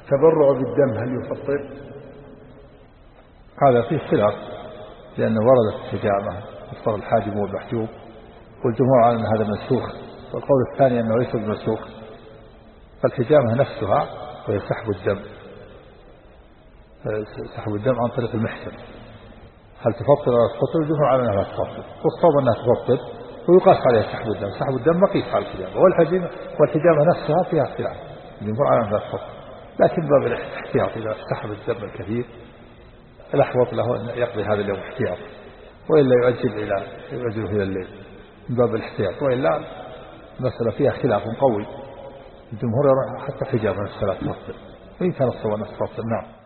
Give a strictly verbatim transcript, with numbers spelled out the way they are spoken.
التبرع بالدم هل يفطر؟ هذا فيه خلاف، لأنه وردت الحجامة يفطر الحاجم والمحجوب، والجمهور على أن هذا منسوخ، والقول الثاني أنه ليس بمنسوخ. فالحجامة نفسها وهي سحب الدم، سحب الدم عن طريق المحجم، هل تفطر ولا تفطر؟ الجمهور على أنها لا تفطر، والصواب أنها تفطر، ويقاس عليها سحب الدم. سحب الدم مقيس على الحجامة، والحجامة والحجامة نفسها فيها اختلاف، الجمهور على أنها لا تفطر، لكن باب الاحتياط إذا سحب الدم الكثير الأحوط له أن يقضي هذا اليوم احتياط، وإلا يؤجل إلى يؤجله إلى الليل من باب الاحتياط، وإلا المسألة فيها خلاف قوي. الجمهور حتى حجامة الصلاة تفطر، وإن كان الصواب أنها تفطر. نعم.